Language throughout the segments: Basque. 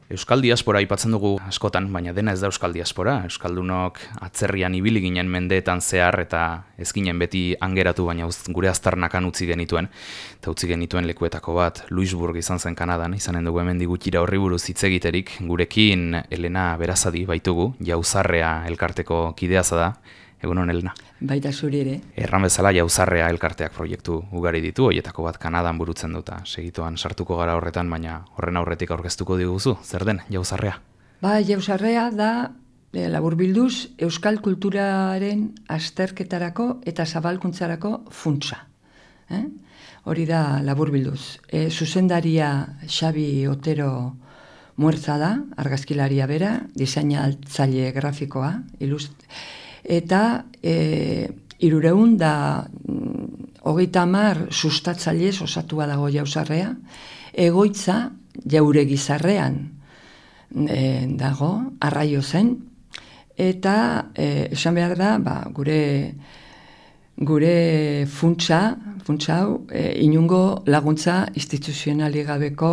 Euskal diaspora aipatzen dugu askotan, baina dena ez da euskal diaspora. Euskaldunok atzerrian ibili ginen mendeetan zehar eta ez ginen beti angeratu, baina gure aztarnakan utzi genituen. Eta utzi genituen lekuetako bat, Louisburg izan zen Kanadan, izanen dugu hemen digutira horri buruz hitz egiterik. Gurekin Elena Berazadi baitugu, Jauzarrea elkarteko kidea da. Egunon, Elena. Baita zuri ere. Erran bezala Jauzarrea elkarteak proiektu ugari ditu, horietako bat Kanadan burutzen duta. Segituan sartuko gara horretan, baina horren aurretik aurkeztuko diguzu. Zer den Jauzarrea? Jauzarrea da, laburbilduz, euskal kulturaren azterketarako eta zabalkuntzarako funtsa. Hori da laburbilduz. Zuzendaria Xabi Otero Muertza da, argazkilaria bera, diseinatzaile grafikoa, eta 350 sustatzailez osatua dago Jauzarrea, egoitza Jauregizarrean dago, Arraio zen, eta esan behar da, gure funtsa hau, inungo laguntza instituzionalik gabeko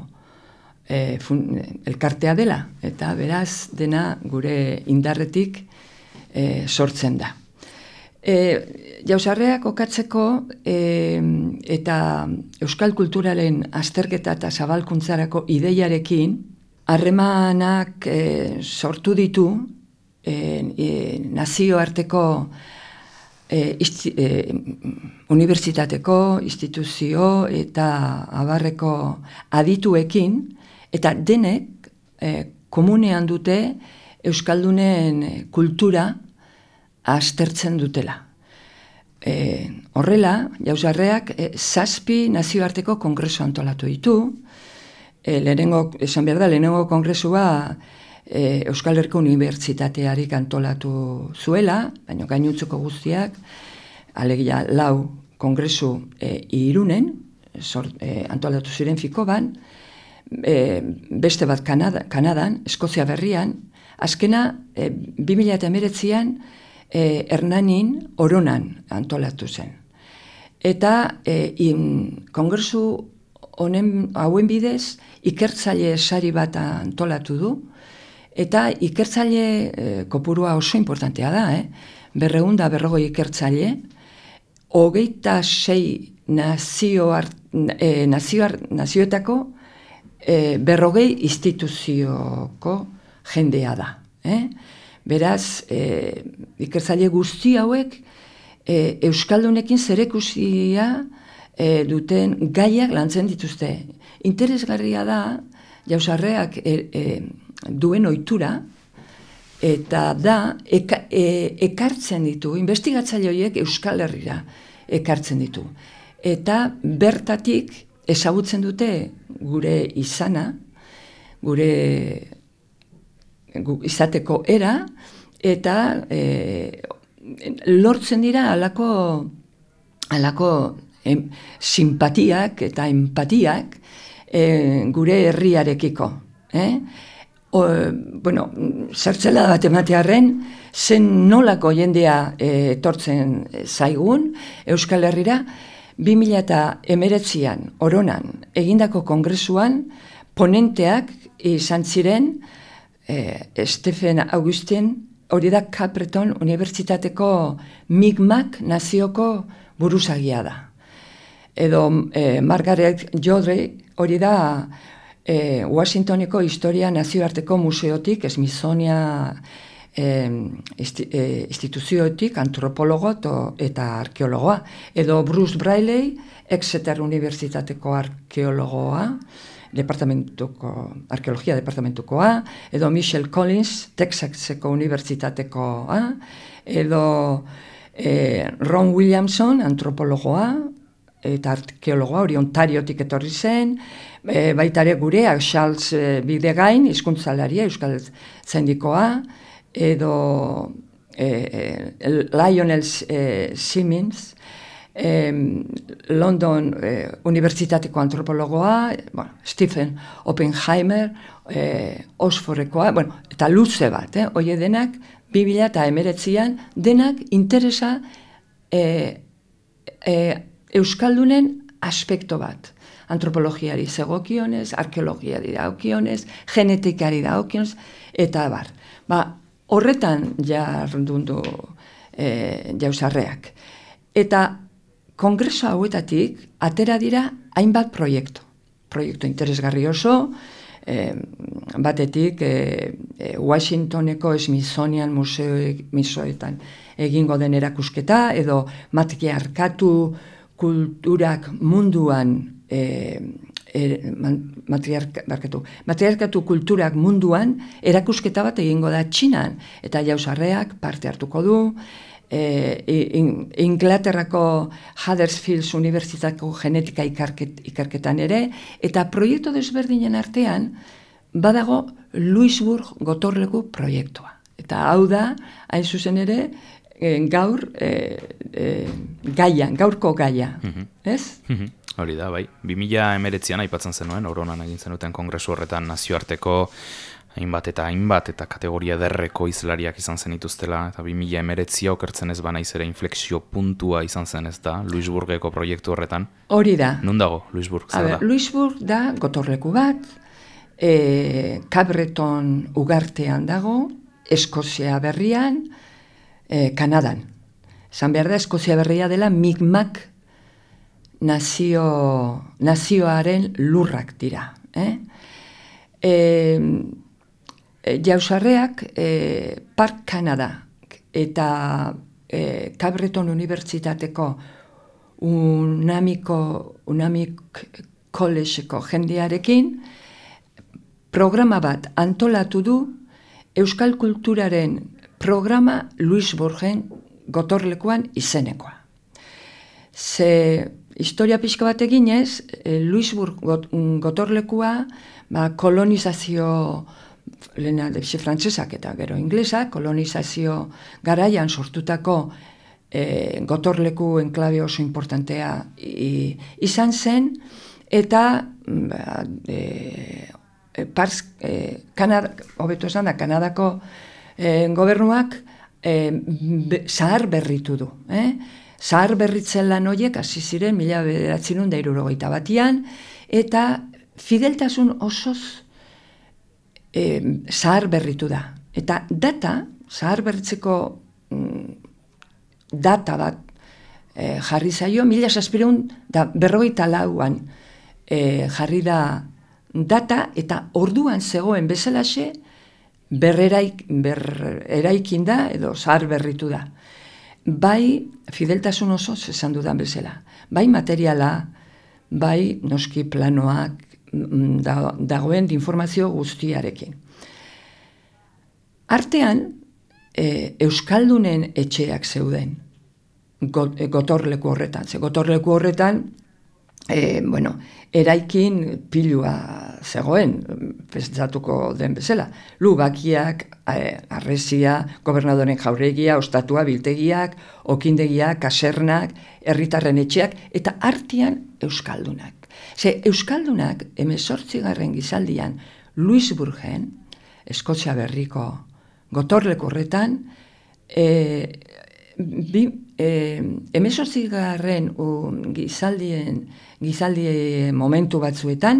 elkartea dela, eta beraz dena gure indarretik sortzen da. Jauzarrea kokatzeko eta euskal kulturalen azterketa eta zabalkuntzarako ideiarekin harremanak sortu ditu nazioarteko unibertsitateko, instituzio eta abarreko adituekin, eta denek komunean dute euskaldunen kultura aztertzen dutela. Horrela, Jauzarreak 7 nazioarteko kongresu antolatu ditu. Lehenengo kongresua Euskal Herriko Unibertsitatearik antolatu zuela, baina gainontzeko guztiak, alegia 4 kongresu Irunen, antolatu ziren Fikoban, beste bat Kanadan, Eskozia Berrian, azkena 2019an Hernanin Oronan antolatu zen. Eta kongresu hauen bidez ikertzaile sari bat antolatu du, eta ikertzaile kopurua oso importantea da, 250 ikertzaile, 26 nazioetako 40 instituzioko jendea da. Beraz, ikertzaile guzti hauek euskaldunekin zerikusia duten gaiak lantzen dituzte. Interesgarria da, Jauzarreak duen ohitura, eta da, ekartzen ditu, investigatzaile horiek Euskal Herrira ekartzen ditu. Eta bertatik ezagutzen dute gure izana, gure izateko era, eta lortzen dira halako simpatiak eta empatiak gure herriarekiko. Zertzela bat ematearren, zen nolako jendea etortzen zaigun Euskal Herrira, 2019an Oronan egindako kongresuan ponenteak izan ziren Stephen Augustin, hori da Capleton Unibertsitateko Mi'kmaq nazioko buruzagia da. Edo Margaret Jodrey, hori da Washingtoneko Historia Nazioarteko Museotik, Smithsonian instituzioetik, antropologo eta arkeologoa. Edo Bruce Brayley, Exeter Unibertsitateko arkeologoa, arkeologia departamentukoa, edo Michelle Collins, Texaseko Unibertsitatekoa, edo Ron Williamson, antropologoa eta arkeologoa, hori Ontariotik etorri zen, baitare gurea, Charles Bidegain, hizkuntzalaria, Euskal Zaindikoa, edo Lionel Simmons, London Unibertsitateko antropologoa, Stephen Oppenheimer, Oxfordekoa, eta luze bat, hori denak 2019an denak interesa euskaldunen aspekto bat antropologiari zegokionez, arkeologiari dagokionez, genetikari dagokionez, eta bar. Horretan jardundu Jausarreak. Eta kongreso hauetatik atera dira hainbat proiektu. Proiektu interesgarri oso, batetik Washingtoneko Smithsonian museoetan egingo den erakusketa, edo matriarkatu kulturak munduan matriarkatu kulturak munduan erakusketa bat egingo da Txinan, eta Jausarreak parte hartuko du, Inglaterrako Huddersfield Unibertsitateko genetika ikerketan ere, eta proiektu desberdinen artean badago Louisburg gotorleku proiektua. Eta hau da, hain zuzen ere, gaurko gaia, ez? Hori da, bai. 2019an aipatzen zenuen, Oronan egin zenuten kongresu horretan nazioarteko hainbat eta kategoria derreko izlariak izan zen ituztela, eta 2019 okertzen ez banaiz ere inflexio puntua izan zen, ez da, Louisburgeko proiektu horretan. Hori da. Nun dago, Louisburg? Louisburg da gotorleku bat, Cabreton ugartean dago, Eskozia berrian, Kanadan. Esan behar da, Eskozia berria dela Mi'kmaq nazioaren lurrak dira. Jausarreak Park Canada eta Cabreton Unibertsitateko Unamik Collegeko jendearekin programa bat antolatu du Euskal Kulturaren programa Louisburgen gotorlekuan izenekoa. Ze historia pixka bat eginez, Louisburg gotorlekua kolonizazio, lehena frantsesak eta gero inglesak, kolonizazio garaian sortutako gotorleku enklabe oso importantea izan zen, eta hobeto esan da, Kanadako gobernuak zahar berritu du. Zahar berritzen lan horiek hasi ziren 1961an, eta fideltasun osoz zahar berritu da. Eta zahar berritzeko data bat jarri zaio, 1754an jarri da data, eta orduan zegoen bezalaxe eraikin da, edo zahar berritu da. Bai, fideltasun osoz esan dudan bezala. Bai materiala, bai noski planoak, dagoen informazio guztiarekin. Artean, Euskaldunen etxeak zeuden gotorleku horretan. Gotorleku horretan, eraikin pilua zegoen, pentsatuko den bezala. Lubakiak, arresia, gobernadoren jauregia, ostatua, biltegiak, okindegiak, kasernak, herritarren etxeak, eta artean Euskaldunak. Euskaldunak 18. gizaldian Louisburgen, Eskozia berriko gotorleku horretan, 18. gizaldien momentu batzuetan,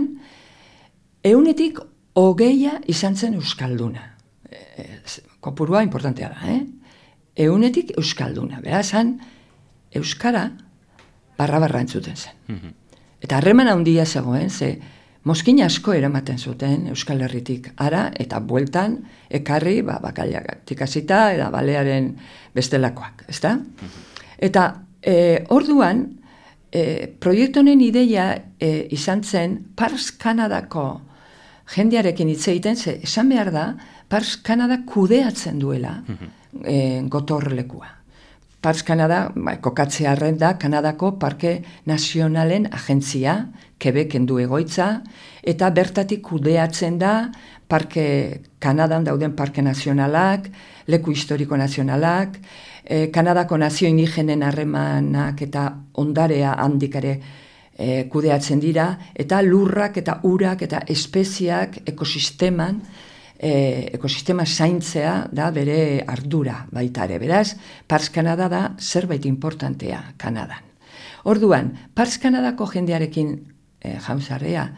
100 izan zen Euskalduna. Kopurua importantea da, 100 Euskalduna. Beraz, Euskara barra entzuten zen. Eta harreman handia zegoen, ze mozkin asko eramaten zuten Euskal Herritik ara, eta bueltan ekarri bakaiagatik hasita, eta balearen bestelakoak, ezta? Eta orduan, proiektu honen ideia izan zen Pars Kanadako jendearekin hitz egiten, ze esan behar da, Pars Kanada kudeatzen duela gotorlekua. Pars Kanada, kokatzearren da, Kanadako Parke Nazionalen agentzia, Quebecen du egoitza, eta bertatik kudeatzen da, Kanadan dauden parke nazionalak, leku historiko nazionalak, Kanadako nazio indigenen harremanak eta ondarea handikare kudeatzen dira, eta lurrak eta urak eta espeziak ekosistema zaintzea da bere ardura baita ere. Beraz, Pars Kanada da zerbait importantea Kanadan. Orduan, Pars Kanadako jendearekin Jaunzarrea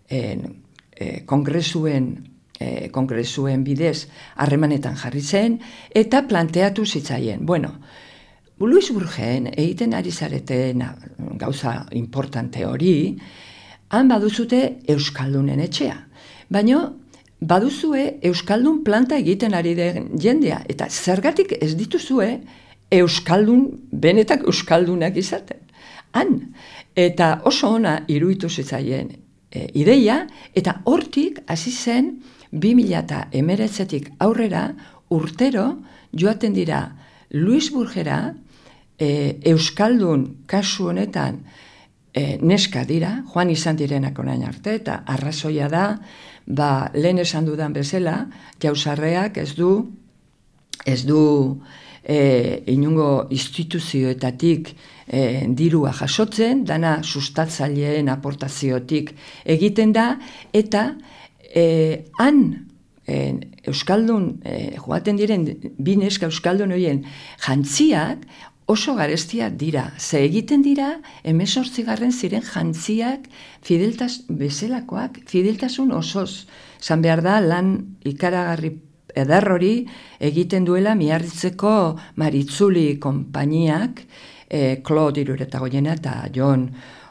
kongresuen bidez harremanetan jarri zen, eta planteatu zitzaien. Bueno, Luis Burgen egiten ari zareten gauza importante hori, han baduzute Euskaldunen etxea. Baina baduzue Euskaldun planta egiten ari den jendea, eta zergatik ez dituzue Euskaldun, benetak Euskaldunak izaten. Han, eta oso ona iruditu zitzaien ideia, eta hortik hasi zen 2019tik aurrera urtero joaten dira Luis Burgera, Euskaldun kasu honetan neska dira, joan izan direnak orain arte, eta arrazoia da, lehen esan dudan bezala, Jauzarreak ez du inungo instituzioetatik dirua jasotzen, dana sustatzaileen aportaziotik egiten da, eta han Euskaldun, joaten diren bi neska Euskaldun horien jantziak oso garestiak dira. Ze egiten dira, 18. ziren jantziak bezalakoak, fideltasun osoz. Zan behar da, lan ikaragarri eder hori egiten duela Miarritzeko Maritzuli konpainiak, Claude Iruretagoiena eta Jon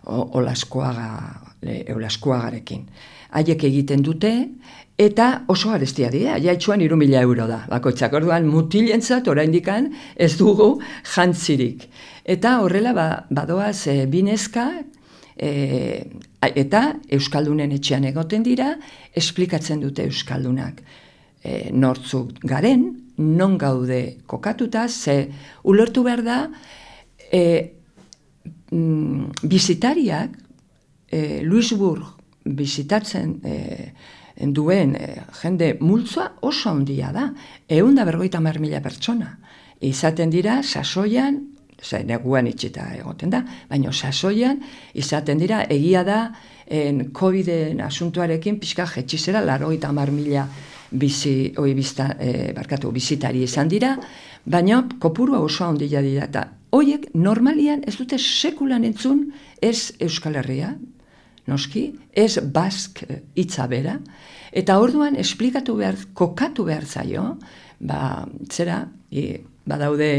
Olaskoagarekin. Haiek egiten dute, eta oso garestia dira, jaitxuan 3.000 euro da. Bakoitzak orduan mutilentzat oraindikan ez dugu jantzirik. Eta horrela badoaz bineska, eta Euskaldunen etxean egoten dira, esplikatzen dute Euskaldunak. Nortzuk garen, non gaude kokatuta, ze ulertu behar da, bizitariak, Luisburg bizitatzen duen jende multzoa oso handia da. 150.000 pertsona. Izaten dira, sasoian, neguan itxita egoten da, baina sasoian izaten dira, egia da, COVID-en asuntuarekin pixka jetxizera 80.000 bizitari izan dira, baina kopurua oso handia dira, eta horiek normalian ez dute sekulan entzun ez Euskal Herria, noski, ez bask hitza bera, eta orduan esplikatu behar, kokatu behar zaio, badaude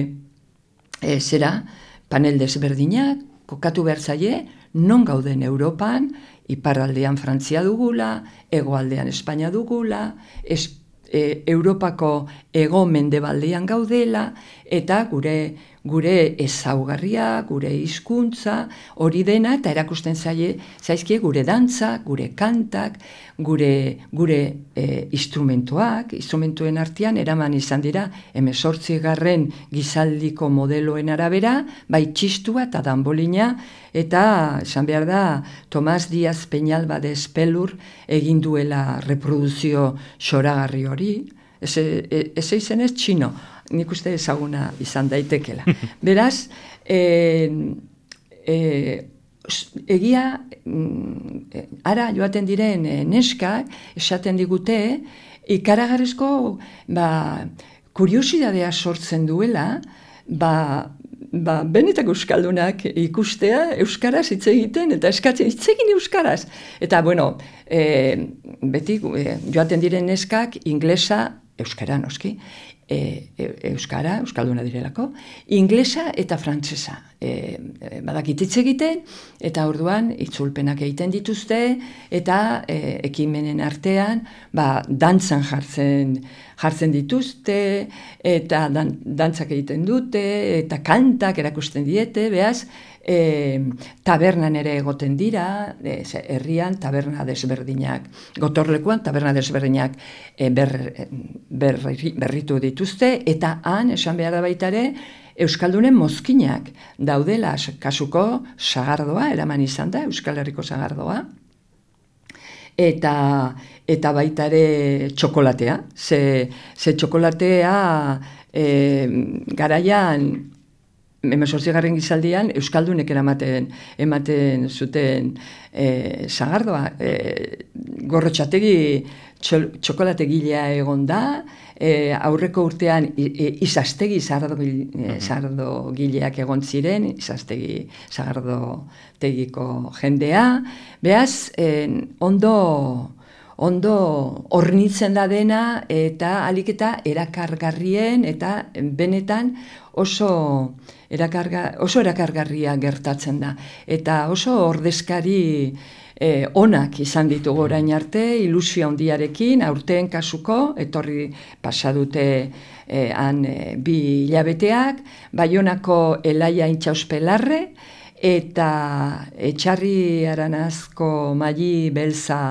panel desberdinak, kokatu behar zaie, non gauden Europan, iparraldean Frantzia dugula, hegoaldean Espainia dugula, Europako hego-mendebaldean gaudela, eta gure ezaugarria, gure hizkuntza, hori dena, eta erakusten zaizkie gure dantza, gure kantak, gure instrumentuen artean, eraman izan dira, 18. gizaldiko modeloen arabera, bai txistua eta danbolina, eta, esan behar da, Tomas Díaz Peñalba de Espelur egin duela reproduzio xoragarri hori, ez izenez txino, nik uste ezaguna izan daitekela. Beraz, egia, ara joaten diren neskak, esaten digute, ikaragarrizko kuriosidadea sortzen duela, benetak Euskaldunak ikustea, Euskaraz hitz egiten, eta eskatzen hitz egin Euskaraz. Eta, bueno, beti joaten diren neskak, inglesa, Euskara noski, Euskalduna direlako, inglesa eta frantsesa. Badakit hitz egiten, eta orduan itzulpenak egiten dituzte, eta ekimenen artean, dantzan jartzen dituzte, eta dantzak egiten dute, eta kantak erakusten diete, behaz, tabernan ere egoten dira, herrian taberna desberdinak, gotorlekuan taberna desberdinak berritu dituzte, eta han, esan behar da baita ere, Euskaldunen mozkinak daudela, kasuko sagardoa, eraman izan da, Euskal Herriko sagardoa, eta baita ere txokolatea, ze txokolatea garaian 18. gizaldian Euskaldunek ematen zuten sagardoa. Gorrotxategi txokolategilea egon da, aurreko urtean izastegi sagardogileak egon ziren, izastegi sagardotegiko jendea. Beaz, ondo hornitzen da dena eta alik eta erakargarrien eta benetan oso erakargarria gertatzen da. Eta oso ordezkari onak izan ditugu orain arte, ilusio handiarekin, aurten kasuko, etorri pasadute han 2 hilabeteak, Baionako Elaia Intxauspelarre, eta Etxarri Aranazko Maili Belza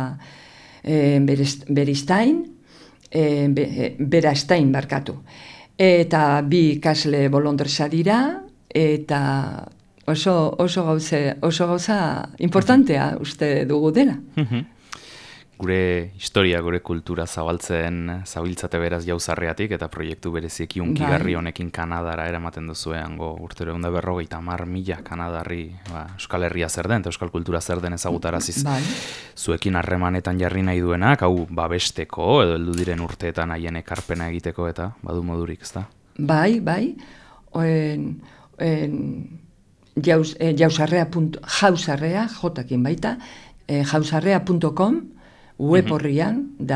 Berastain barkatu. Eta 2 ikasle bolondresa dira, eta oso gauza importantea uste dugu dela. Gure historia, gure kultura zabiltzate beraz Jauzarreatik, eta proiektu bereziek hunkigarri honekin Kanadara eramaten duzue, hango urtero 150.000 Kanadarri Euskal Herria zer den, eta Euskal kultura zer den ezagutaraziz. Zuekin harremanetan jarri nahi duenak, hau babesteko, edo heldu diren urteetan haien ekarpena egiteko, eta badu modurik, ezta? Bai. Jauzarrea, jotakin baita, jauzarrea.com web horrian da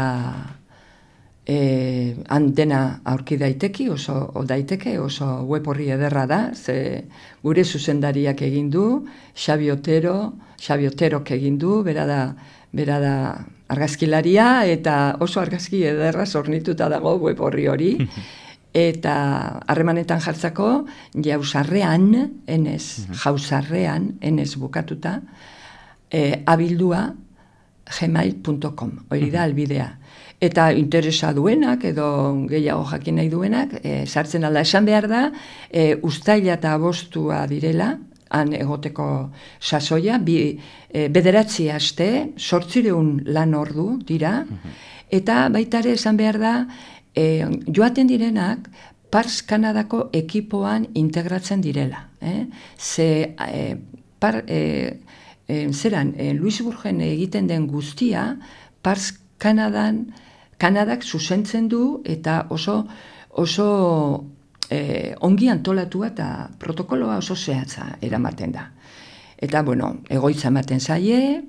dena aurki daiteke, oso web horri ederra da, ze gure zuzendariak egin du, Xabi Oterok egin du, bera da argazkilaria, eta oso argazki ederra zornituta dago web hori. Eta harremanetan jartzako jauzarrean, enez bukatuta, abildua gmail.com, hori da albidea. Eta interesa duenak, edo gehiago jakin nahi duenak, sartzen alda esan behar da, uztaila eta abostua direla, han egoteko sasoia, 9 aste, 800 lan ordu dira, eta baita ere esan behar da, joaten direnak Pars Kanadako ekipoan integratzen direla. Luis Burgen egiten den guztia Pars Kanadak zuzentzen du eta oso ongi antolatua eta protokoloa oso zehatza eramaten da. Eta, egoitza ematen zaie,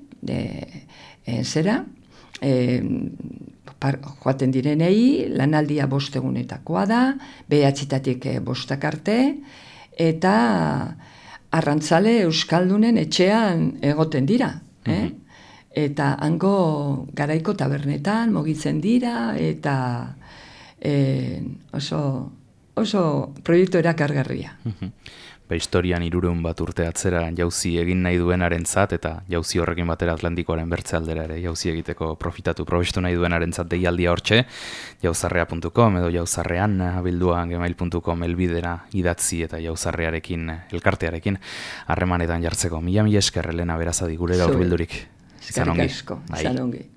joaten direnei, lanaldia 5 egunetakoa da, 9 bostak arte, eta arrantzale Euskaldunen etxean egoten dira. Eta hango garaiko tabernetan mugitzen dira, eta oso proiektu erakargarria. Historian 300 bat urte atzera jauzi egin nahi duenarentzat, eta jauzi horrekin batera Atlantikoaren bertze aldera ere jauzi egiteko probestu nahi duenarentzat deialdia hortxe, jauzarrea.com edo jauzarrean abilduan gmail.com elbidera idatzi eta jauzarrearekin, elkartearekin harremanetan jartzeko. Mila esker, Elena Berazadi, gure gaur bildurik. Eskerrik asko, izan ongi.